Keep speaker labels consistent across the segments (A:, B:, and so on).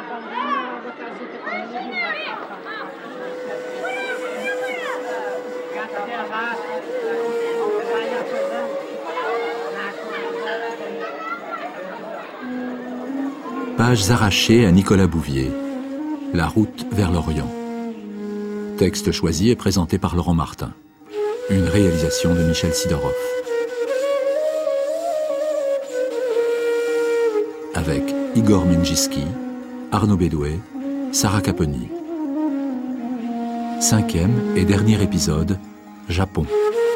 A: Pages arrachées à Nicolas Bouvier. La route vers l'Orient. Texte choisi et présenté par Laurent Martin. Une réalisation de Michel Sidorov. Avec Igor Minjiski, Arnaud Bédouet, Sarah Caponi. 5e et dernier épisode, Japon.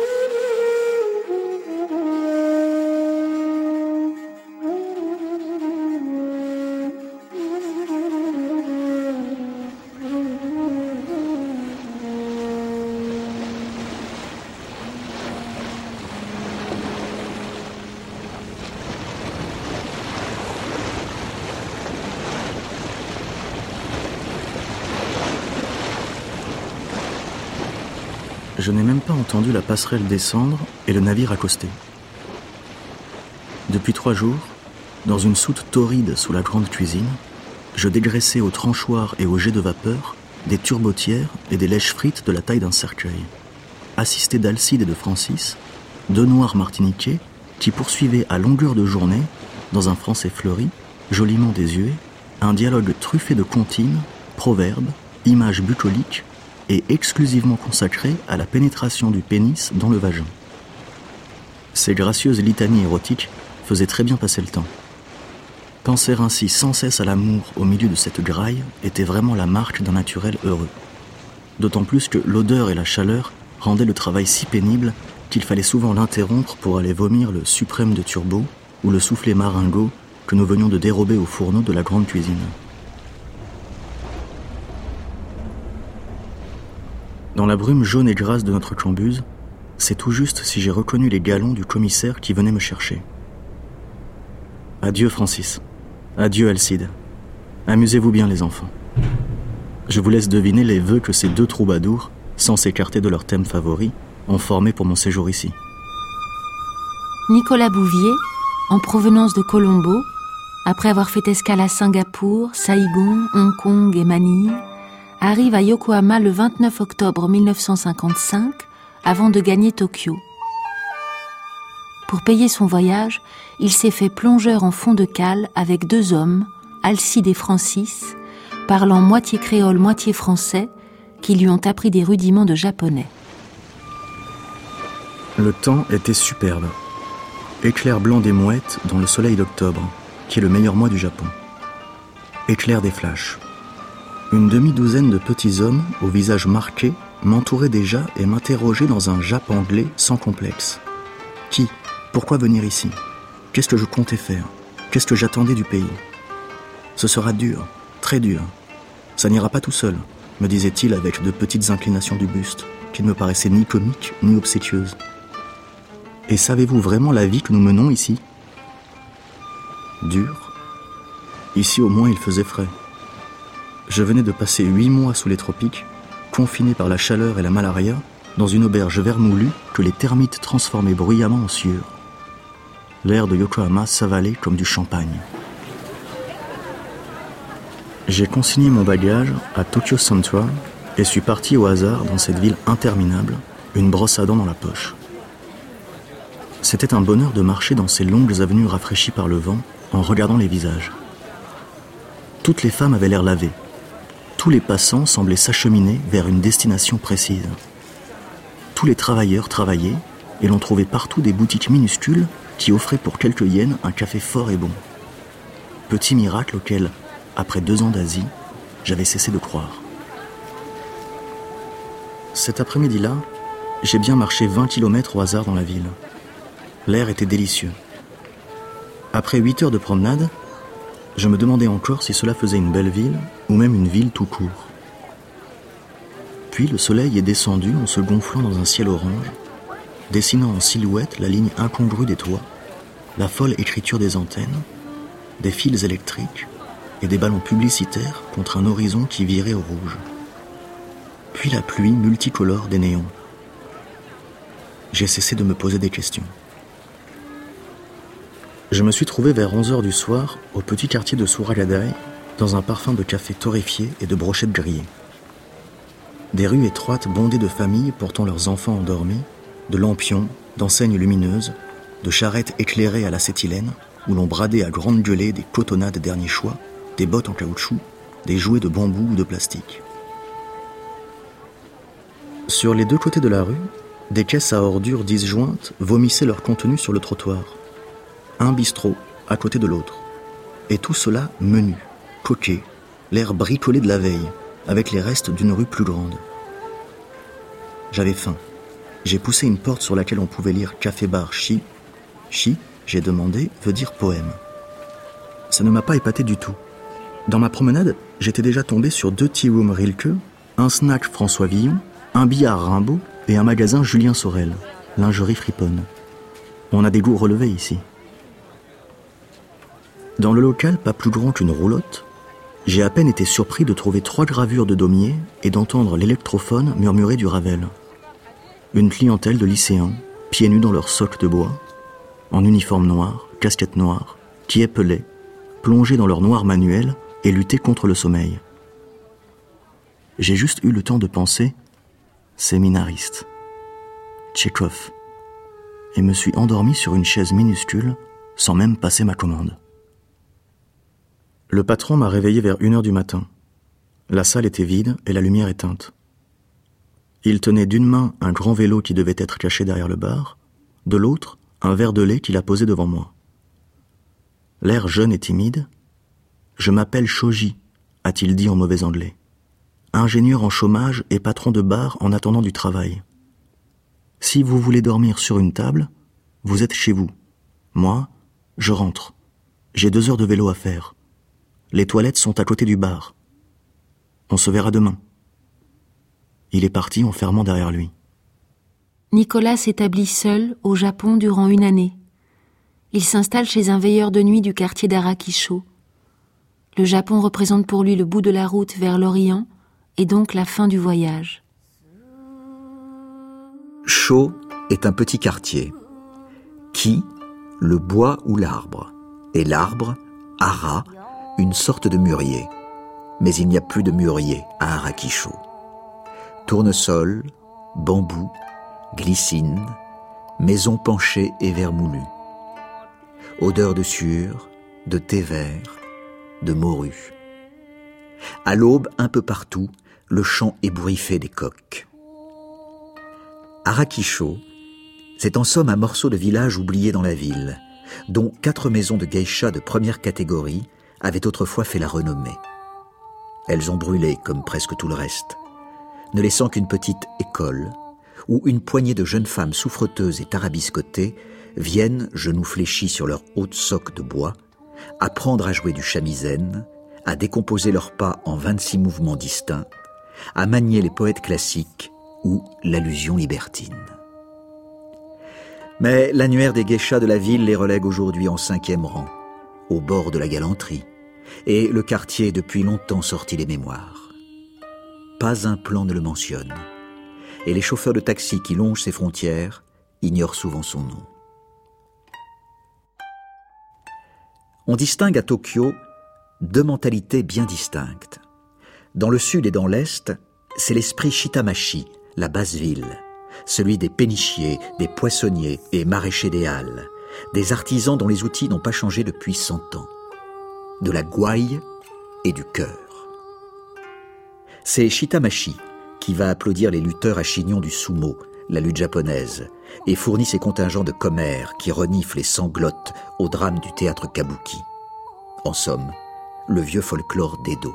B: Je n'ai même pas entendu la passerelle descendre et le navire accoster. Depuis 3 jours, dans une soute torride sous la grande cuisine, je dégraissais au tranchoir et au jet de vapeur des turbotières et des lèches frites de la taille d'un cercueil, assisté d'Alcide et de Francis, 2 noirs martiniquais qui poursuivaient à longueur de journée, dans un français fleuri, joliment désuet, un dialogue truffé de comptines, proverbes, images bucoliques et exclusivement consacré à la pénétration du pénis dans le vagin. Ces gracieuses litanies érotiques faisaient très bien passer le temps. Penser ainsi sans cesse à l'amour au milieu de cette graille était vraiment la marque d'un naturel heureux. D'autant plus que l'odeur et la chaleur rendaient le travail si pénible qu'il fallait souvent l'interrompre pour aller vomir le suprême de turbo ou le soufflet maringot que nous venions de dérober au fourneau de la grande cuisine. Dans la brume jaune et grasse de notre cambuse, c'est tout juste si j'ai reconnu les galons du commissaire qui venait me chercher. Adieu Francis, adieu Alcide. Amusez-vous bien les enfants. Je vous laisse deviner les vœux que ces 2 troubadours, sans s'écarter de leur thème favori, ont formés pour mon séjour ici.
C: Nicolas Bouvier, en provenance de Colombo, après avoir fait escale à Singapour, Saïgon, Hong Kong et Manille, arrive à Yokohama le 29 octobre 1955 avant de gagner Tokyo. Pour payer son voyage, il s'est fait plongeur en fond de cale avec 2 hommes, Alcide et Francis, parlant moitié créole, moitié français, qui lui ont appris des rudiments de japonais.
B: Le temps était superbe. Éclair blanc des mouettes dans le soleil d'octobre, qui est le meilleur mois du Japon. Éclair des flashs. Une demi-douzaine de petits hommes, au visage marqué, m'entouraient déjà et m'interrogeaient dans un Jap anglais sans complexe. Qui ? Pourquoi venir ici ? Qu'est-ce que je comptais faire ? Qu'est-ce que j'attendais du pays ? Ce sera dur, très dur. Ça n'ira pas tout seul, me disait-il avec de petites inclinations du buste, qui ne me paraissaient ni comiques ni obséquieuses. Et savez-vous vraiment la vie que nous menons ici ? Dur. Ici au moins il faisait frais. Je venais de passer 8 mois sous les tropiques, confiné par la chaleur et la malaria, dans une auberge vermoulue que les termites transformaient bruyamment en sueur. L'air de Yokohama s'avalait comme du champagne. J'ai consigné mon bagage à Tokyo Central et suis parti au hasard dans cette ville interminable, une brosse à dents dans la poche. C'était un bonheur de marcher dans ces longues avenues rafraîchies par le vent en regardant les visages. Toutes les femmes avaient l'air lavées. Tous les passants semblaient s'acheminer vers une destination précise. Tous les travailleurs travaillaient et l'on trouvait partout des boutiques minuscules qui offraient pour quelques yens un café fort et bon. Petit miracle auquel, après 2 ans d'Asie, j'avais cessé de croire. Cet après-midi-là, j'ai bien marché 20 km au hasard dans la ville. L'air était délicieux. Après 8 heures de promenade, je me demandais encore si cela faisait une belle ville ou même une ville tout court. Puis le soleil est descendu en se gonflant dans un ciel orange, dessinant en silhouette la ligne incongrue des toits, la folle écriture des antennes, des fils électriques et des ballons publicitaires contre un horizon qui virait au rouge. Puis la pluie multicolore des néons. J'ai cessé de me poser des questions. Je me suis trouvé vers 11h du soir au petit quartier de Suragadai, dans un parfum de café torréfié et de brochettes grillées. Des rues étroites bondées de familles portant leurs enfants endormis, de lampions, d'enseignes lumineuses, de charrettes éclairées à l'acétylène, où l'on bradait à grande gueulée des cotonnades dernier choix, des bottes en caoutchouc, des jouets de bambou ou de plastique. Sur les deux côtés de la rue, des caisses à ordures disjointes vomissaient leur contenu sur le trottoir. Un bistrot à côté de l'autre. Et tout cela menu, coquet, l'air bricolé de la veille, avec les restes d'une rue plus grande. J'avais faim. J'ai poussé une porte sur laquelle on pouvait lire café-bar Chi. Chi, j'ai demandé, veut dire poème. Ça ne m'a pas épaté du tout. Dans ma promenade, j'étais déjà tombé sur 2 tea rooms Rilke, un snack François Villon, un billard Rimbaud et un magasin Julien Sorel, lingerie friponne. On a des goûts relevés ici. Dans le local, pas plus grand qu'une roulotte, j'ai à peine été surpris de trouver 3 gravures de Daumier et d'entendre l'électrophone murmurer du Ravel. Une clientèle de lycéens, pieds nus dans leurs socques de bois, en uniforme noir, casquette noire, qui épelaient, plongés dans leur noir manuel et luttaient contre le sommeil. J'ai juste eu le temps de penser « séminariste », Tchekhov, et me suis endormi sur une chaise minuscule sans même passer ma commande. Le patron m'a réveillé vers 1h du matin. La salle était vide et la lumière éteinte. Il tenait d'une main un grand vélo qui devait être caché derrière le bar, de l'autre un verre de lait qu'il a posé devant moi. L'air jeune et timide, « Je m'appelle Shoji », a-t-il dit en mauvais anglais. Ingénieur en chômage et patron de bar en attendant du travail. Si vous voulez dormir sur une table, vous êtes chez vous. Moi, je rentre. J'ai 2 heures de vélo à faire. Les toilettes sont à côté du bar. On se verra demain. Il est parti en fermant derrière lui.
C: Nicolas s'établit seul au Japon durant 1 année. Il s'installe chez un veilleur de nuit du quartier d'Arakisho. Le Japon représente pour lui le bout de la route vers l'Orient et donc la fin du voyage.
D: Sho est un petit quartier. Ki, le bois ou l'arbre. Et l'arbre, Ara, une sorte de mûrier. Mais il n'y a plus de mûrier à Arakisho. Tournesol, bambou, glycine, maisons penchées et vermoulues. Odeur de sueur, de thé vert, de morue. À l'aube, un peu partout, le chant ébouriffé des coqs. Arakisho, c'est en somme un morceau de village oublié dans la ville, dont 4 maisons de geisha de première catégorie avaient autrefois fait la renommée. Elles ont brûlé comme presque tout le reste, ne laissant qu'une petite école, où une poignée de jeunes femmes souffreteuses et tarabiscotées viennent, genoux fléchis sur leurs hautes soques de bois, apprendre à jouer du shamisen, à décomposer leurs pas en 26 mouvements distincts, à manier les poètes classiques ou l'allusion libertine. Mais l'annuaire des geishas de la ville les relègue aujourd'hui en 5e rang, au bord de la galanterie, et le quartier est depuis longtemps sorti des mémoires. Pas un plan ne le mentionne, et les chauffeurs de taxi qui longent ses frontières ignorent souvent son nom. On distingue à Tokyo 2 mentalités bien distinctes. Dans le sud et dans l'est, c'est l'esprit Shitamashi, la basse ville, celui des pénichiers, des poissonniers et maraîchers des halles, des artisans dont les outils n'ont pas changé depuis 100 ans, de la gouaille et du cœur. C'est Shitamashi qui va applaudir les lutteurs à chignon du sumo, la lutte japonaise, et fournit ses contingents de commères qui reniflent et sanglotent au drame du théâtre kabuki. En somme, le vieux folklore d'Edo.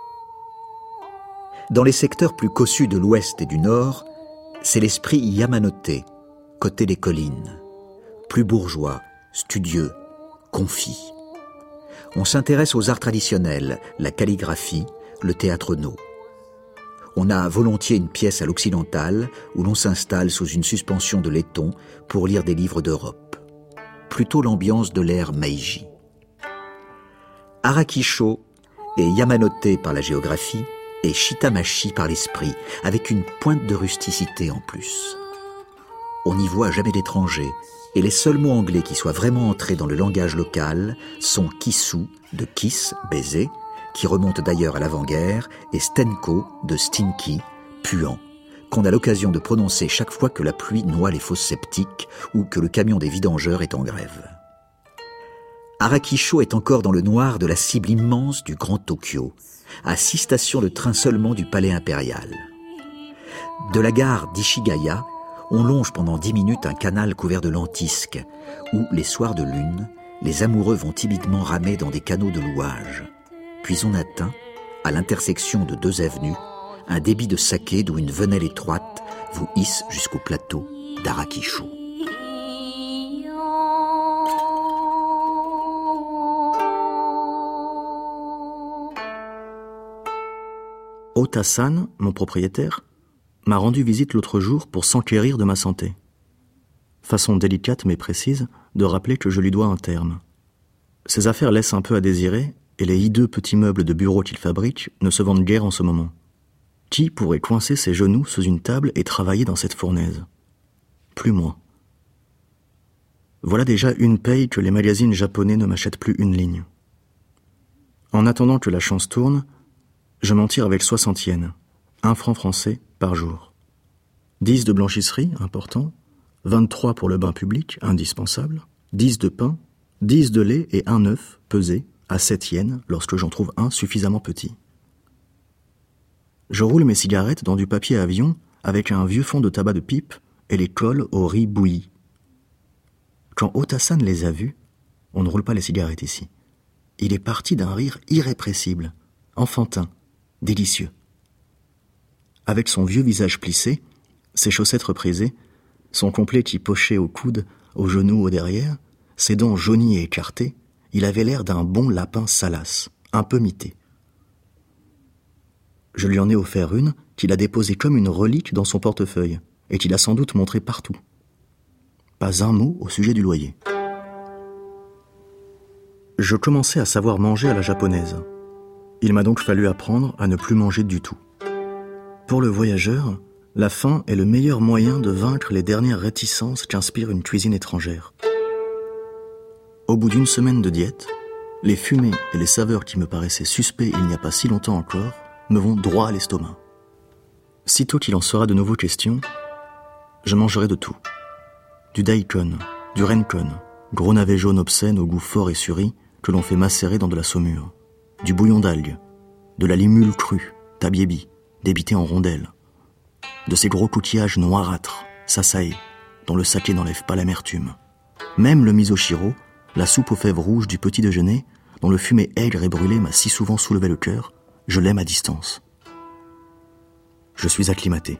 D: Dans les secteurs plus cossus de l'ouest et du nord, c'est l'esprit Yamanote, côté des collines, plus bourgeois, studieux, confit. On s'intéresse aux arts traditionnels, la calligraphie, le théâtre no. On a volontiers une pièce à l'occidentale où l'on s'installe sous une suspension de laiton pour lire des livres d'Europe. Plutôt l'ambiance de l'ère Meiji. Arakisho est Yamanote par la géographie et Shitamashi par l'esprit, avec une pointe de rusticité en plus. On n'y voit jamais d'étrangers, et les seuls mots anglais qui soient vraiment entrés dans le langage local sont kisu, de kiss, baiser, qui remonte d'ailleurs à l'avant-guerre, et Stenko, de Stinky, puant, qu'on a l'occasion de prononcer chaque fois que la pluie noie les fosses septiques ou que le camion des vidangeurs est en grève. Arakisho est encore dans le noir de la cible immense du Grand Tokyo, à 6 stations de train seulement du palais impérial. De la gare d'Ishigaya, on longe pendant 10 minutes un canal couvert de lentisques, où, les soirs de lune, les amoureux vont timidement ramer dans des canaux de louage. Puis on atteint, à l'intersection de 2 avenues, un débit de saké d'où une venelle étroite vous hisse jusqu'au plateau d'Arakisho.
B: Ota-san, mon propriétaire, m'a rendu visite l'autre jour pour s'enquérir de ma santé. Façon délicate mais précise de rappeler que je lui dois un terme. Ses affaires laissent un peu à désirer et les hideux petits meubles de bureau qu'il fabrique ne se vendent guère en ce moment. Qui pourrait coincer ses genoux sous une table et travailler dans cette fournaise ? Plus moi. Voilà déjà une paye que les magazines japonais ne m'achètent plus une ligne. En attendant que la chance tourne, je m'en tire avec 60 yens, 1 franc français par jour. 10 de blanchisserie, important, 23 pour le bain public, indispensable, 10 de pain, 10 de lait et 1 œuf, pesé, à 7 yens, lorsque j'en trouve un suffisamment petit. Je roule mes cigarettes dans du papier avion avec un vieux fond de tabac de pipe et les colle au riz bouilli. Quand Ota-san les a vus, on ne roule pas les cigarettes ici, il est parti d'un rire irrépressible, enfantin, délicieux. Avec son vieux visage plissé, ses chaussettes reprisées, son complet qui pochait au coude, au genou, au derrière, ses dents jaunies et écartées, il avait l'air d'un bon lapin salace, un peu mité. Je lui en ai offert une qu'il a déposée comme une relique dans son portefeuille et qu'il a sans doute montrée partout. Pas un mot au sujet du loyer. Je commençais à savoir manger à la japonaise. Il m'a donc fallu apprendre à ne plus manger du tout. Pour le voyageur, la faim est le meilleur moyen de vaincre les dernières réticences qu'inspire une cuisine étrangère. Au bout d'une semaine de diète, les fumées et les saveurs qui me paraissaient suspects il n'y a pas si longtemps encore me vont droit à l'estomac. Sitôt qu'il en sera de nouveau question, je mangerai de tout. Du daikon, du renkon, gros navet jaune obscène au goût fort et suri que l'on fait macérer dans de la saumure, du bouillon d'algues, de la limule crue, tabiebi, débité en rondelles, de ces gros coquillages noirâtres, sasae, dont le saké n'enlève pas l'amertume. Même le miso-shiro, la soupe aux fèves rouges du petit déjeuner, dont le fumet aigre et brûlé m'a si souvent soulevé le cœur, je l'aime à distance. Je suis acclimaté.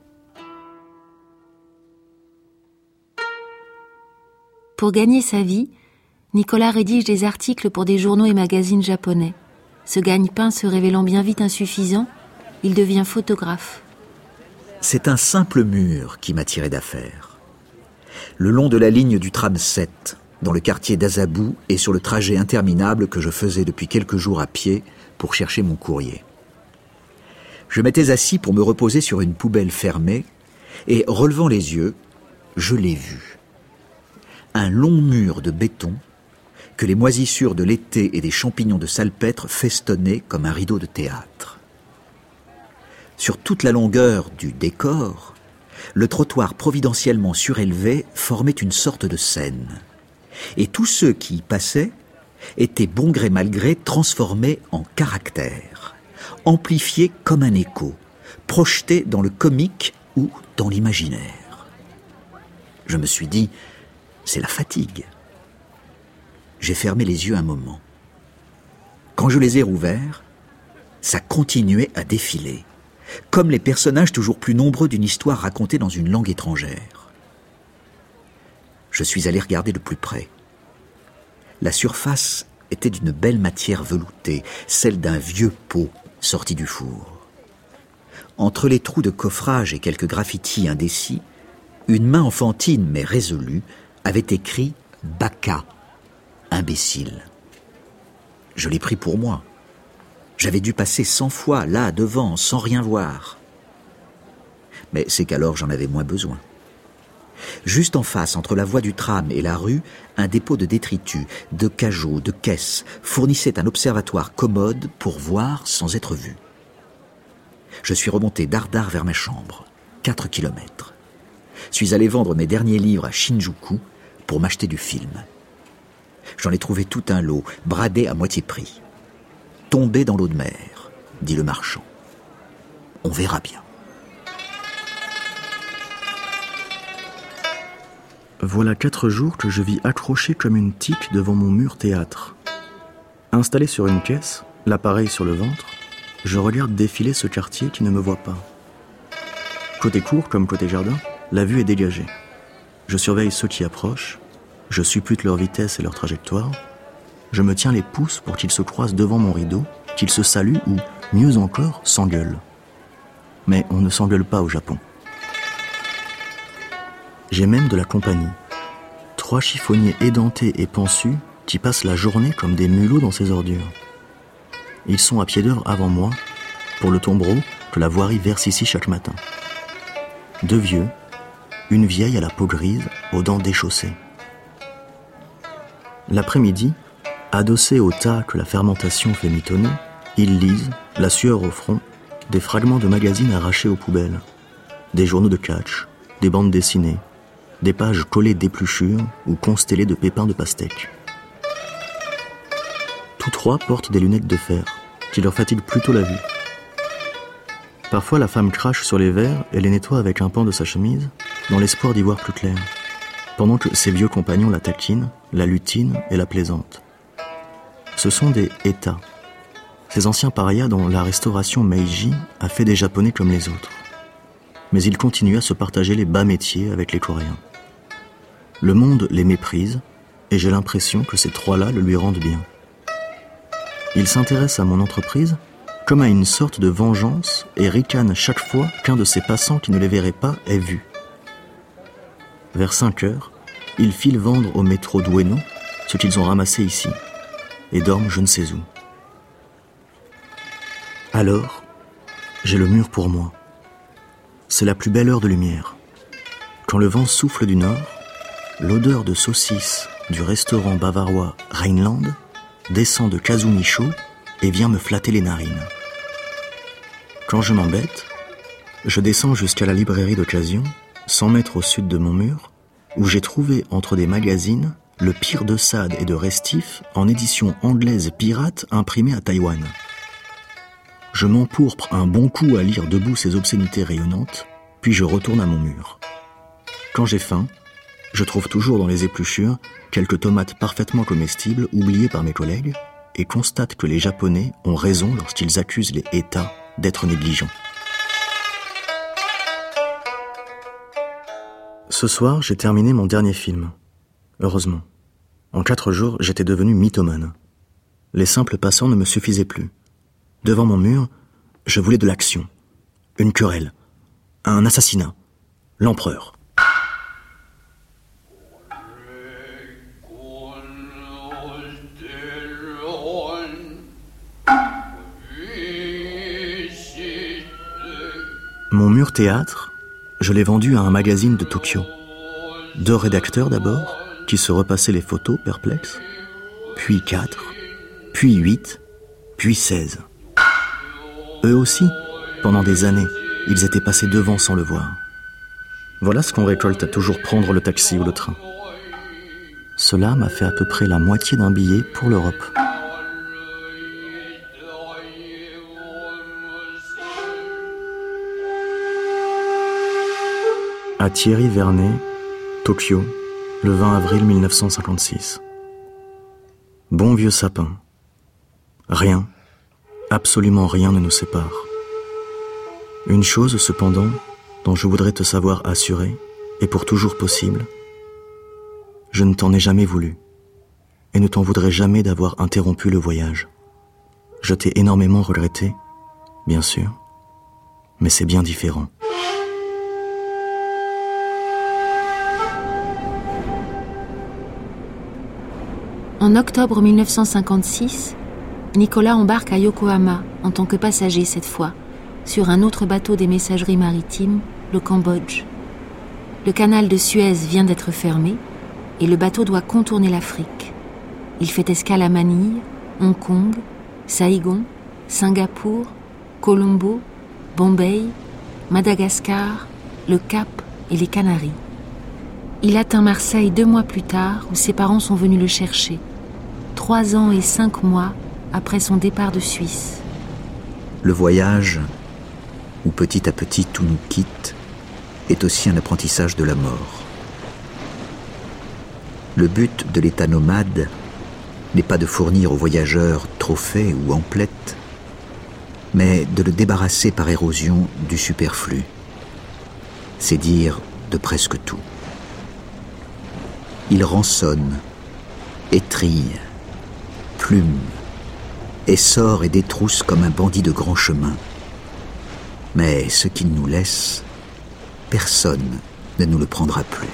C: Pour gagner sa vie, Nicolas rédige des articles pour des journaux et magazines japonais. Ce gagne-pain se révélant bien vite insuffisant, il devient photographe.
D: C'est un simple mur qui m'a tiré d'affaire. Le long de la ligne du tram 7, dans le quartier d'Azabu et sur le trajet interminable que je faisais depuis quelques jours à pied pour chercher mon courrier. Je m'étais assis pour me reposer sur une poubelle fermée et, relevant les yeux, je l'ai vu. Un long mur de béton que les moisissures de l'été et des champignons de salpêtre festonnaient comme un rideau de théâtre. Sur toute la longueur du décor, le trottoir providentiellement surélevé formait une sorte de scène. Et tous ceux qui y passaient étaient bon gré mal gré transformés en caractères, amplifiés comme un écho, projetés dans le comique ou dans l'imaginaire. Je me suis dit, c'est la fatigue. J'ai fermé les yeux un moment. Quand je les ai rouverts, ça continuait à défiler, comme les personnages toujours plus nombreux d'une histoire racontée dans une langue étrangère. Je suis allé regarder de plus près. La surface était d'une belle matière veloutée, celle d'un vieux pot sorti du four. Entre les trous de coffrage et quelques graffitis indécis, une main enfantine mais résolue avait écrit « Baka », imbécile. Je l'ai pris pour moi. J'avais dû passer 100 fois là, devant, sans rien voir. Mais c'est qu'alors j'en avais moins besoin. Juste en face, entre la voie du tram et la rue, un dépôt de détritus, de cajots, de caisses fournissait un observatoire commode pour voir sans être vu. Je suis remonté dardard vers ma chambre, 4 kilomètres. Suis allé vendre mes derniers livres à Shinjuku pour m'acheter du film. J'en ai trouvé tout un lot, bradé à moitié prix. Tombé dans l'eau de mer, dit le marchand. On verra bien.
B: Voilà 4 jours que je vis accroché comme une tique devant mon mur théâtre. Installé sur une caisse, l'appareil sur le ventre, je regarde défiler ce quartier qui ne me voit pas. Côté cour comme côté jardin, la vue est dégagée. Je surveille ceux qui approchent, je suppute leur vitesse et leur trajectoire, je me tiens les pouces pour qu'ils se croisent devant mon rideau, qu'ils se saluent ou, mieux encore, s'engueulent. Mais on ne s'engueule pas au Japon. J'ai même de la compagnie. 3 chiffonniers édentés et pensus qui passent la journée comme des mulots dans ces ordures. Ils sont à pied d'œuvre avant moi, pour le tombereau que la voirie verse ici chaque matin. 2 vieux, une vieille à la peau grise, aux dents déchaussées. L'après-midi, adossés au tas que la fermentation fait mitonner, ils lisent, la sueur au front, des fragments de magazines arrachés aux poubelles, des journaux de catch, des bandes dessinées, des pages collées d'épluchures ou constellées de pépins de pastèque. Tous 3 portent des lunettes de fer, qui leur fatiguent plutôt la vue. Parfois, la femme crache sur les verres et les nettoie avec un pan de sa chemise, dans l'espoir d'y voir plus clair, pendant que ses vieux compagnons la taquinent, la lutinent et la plaisantent. Ce sont des Eta, ces anciens parias dont la restauration Meiji a fait des Japonais comme les autres. Mais ils continuent à se partager les bas métiers avec les Coréens. Le monde les méprise, et j'ai l'impression que ces 3-là le lui rendent bien. Ils s'intéressent à mon entreprise comme à une sorte de vengeance et ricanent chaque fois qu'un de ces passants qui ne les verrait pas est vu. Vers 5 heures, ils filent vendre au métro d'Ueno ce qu'ils ont ramassé ici, et dorment je ne sais où. Alors, j'ai le mur pour moi. C'est la plus belle heure de lumière. Quand le vent souffle du nord, l'odeur de saucisse du restaurant bavarois Rheinland descend de Kazumi chaud et vient me flatter les narines. Quand je m'embête, je descends jusqu'à la librairie d'occasion, 100 mètres au sud de mon mur, où j'ai trouvé entre des magazines le pire de Sade et de Restif en édition anglaise pirate imprimée à Taïwan. Je m'empourpre un bon coup à lire debout ces obscénités rayonnantes, puis je retourne à mon mur. Quand j'ai faim, je trouve toujours dans les épluchures quelques tomates parfaitement comestibles oubliées par mes collègues et constate que les Japonais ont raison lorsqu'ils accusent les États d'être négligents. Ce soir, j'ai terminé mon dernier film. Heureusement. En 4 jours, j'étais devenu mythomane. Les simples passants ne me suffisaient plus. Devant mon mur, je voulais de l'action. Une querelle. Un assassinat. L'empereur. Mon mur théâtre, je l'ai vendu à un magazine de Tokyo. 2 rédacteurs d'abord, qui se repassaient les photos perplexes, puis 4, puis 8, puis 16. Eux aussi, pendant des années, ils étaient passés devant sans le voir. Voilà ce qu'on récolte à toujours prendre le taxi ou le train. Cela m'a fait à peu près la moitié d'un billet pour l'Europe. À Thierry Vernet, Tokyo, le 20 avril 1956. Bon vieux sapin. Rien, absolument rien ne nous sépare. Une chose cependant, dont je voudrais te savoir assuré, et pour toujours possible, je ne t'en ai jamais voulu, et ne t'en voudrais jamais d'avoir interrompu le voyage. Je t'ai énormément regretté, bien sûr, mais c'est bien différent.
C: En octobre 1956, Nicolas embarque à Yokohama, en tant que passager cette fois, sur un autre bateau des messageries maritimes, le Cambodge. Le canal de Suez vient d'être fermé et le bateau doit contourner l'Afrique. Il fait escale à Manille, Hong Kong, Saïgon, Singapour, Colombo, Bombay, Madagascar, le Cap et les Canaries. Il atteint Marseille 2 mois plus tard, où ses parents sont venus le chercher, 3 ans et 5 mois après son départ de Suisse.
D: Le voyage, où petit à petit tout nous quitte, est aussi un apprentissage de la mort. Le but de l'état nomade n'est pas de fournir aux voyageurs trophées ou emplettes, mais de le débarrasser par érosion du superflu. C'est dire de presque tout. Il rançonne, étrille, plume, essore et détrousse comme un bandit de grand chemin. Mais ce qu'il nous laisse, personne ne nous le prendra plus.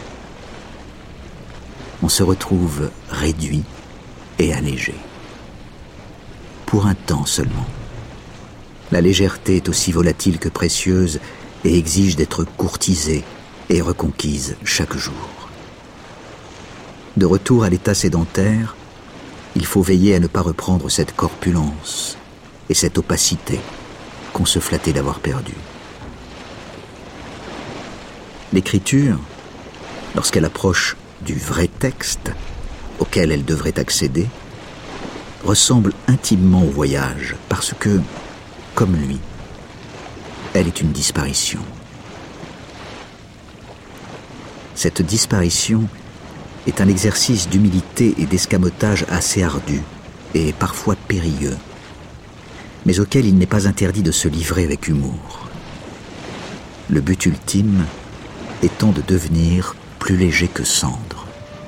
D: On se retrouve réduit et allégé. Pour un temps seulement. La légèreté est aussi volatile que précieuse et exige d'être courtisée et reconquise chaque jour. De retour à l'état sédentaire, il faut veiller à ne pas reprendre cette corpulence et cette opacité qu'on se flattait d'avoir perdue. L'écriture, lorsqu'elle approche du vrai texte auquel elle devrait accéder, ressemble intimement au voyage parce que, comme lui, elle est une disparition. Cette disparition est un exercice d'humilité et d'escamotage assez ardu et parfois périlleux, mais auquel il n'est pas interdit de se livrer avec humour. Le but ultime étant de devenir plus léger que cendre.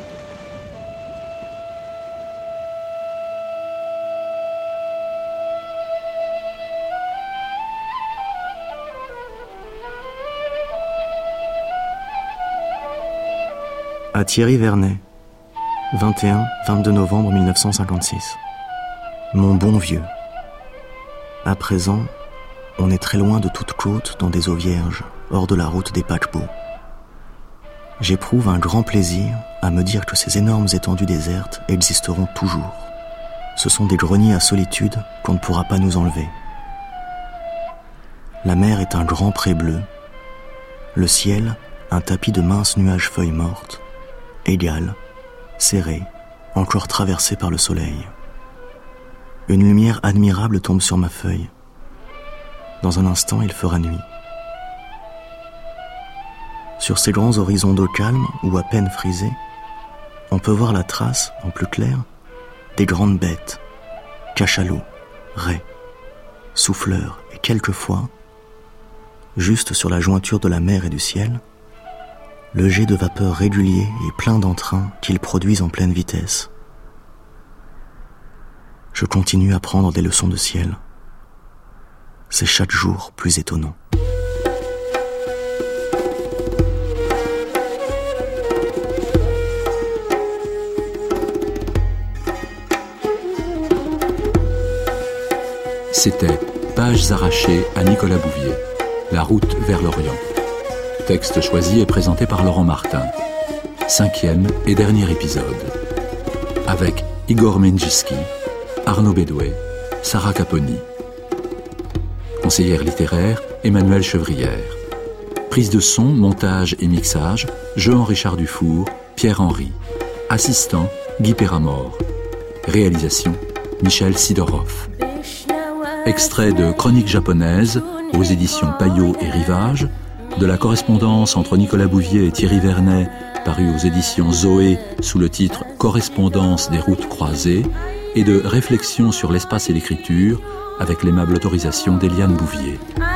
B: À Thierry Vernet, 21-22 novembre 1956. Mon bon vieux. À présent, on est très loin de toute côte dans des eaux vierges, hors de la route des paquebots. J'éprouve un grand plaisir à me dire que ces énormes étendues désertes existeront toujours. Ce sont des greniers à solitude qu'on ne pourra pas nous enlever. La mer est un grand pré bleu, le ciel un tapis de minces nuages feuilles mortes, égal, serré, encore traversé par le soleil. Une lumière admirable tombe sur ma feuille. Dans un instant, il fera nuit. Sur ces grands horizons d'eau calme ou à peine frisés, on peut voir la trace, en plus clair, des grandes bêtes, cachalots, raies, souffleurs et quelquefois, juste sur la jointure de la mer et du ciel, le jet de vapeur régulier et plein d'entrain qu'ils produisent en pleine vitesse. Je continue à prendre des leçons de ciel. C'est chaque jour plus étonnant.
A: C'était Pages arrachées à Nicolas Bouvier, La route vers l'Orient. Texte choisi et présenté par Laurent Martin. 5e et dernier épisode. Avec Igor Menjiski, Arnaud Bédoué, Sarah Caponi. Conseillère littéraire, Emmanuelle Chevrière. Prise de son, montage et mixage, Jean-Richard Dufour, Pierre-Henry. Assistant, Guy Péramore. Réalisation, Michel Sidorov. Extrait de Chroniques japonaises aux éditions Payot et Rivage, de la correspondance entre Nicolas Bouvier et Thierry Vernet, paru aux éditions Zoé sous le titre Correspondance des routes croisées, et de Réflexions sur l'espace et l'écriture, avec l'aimable autorisation d'Eliane Bouvier.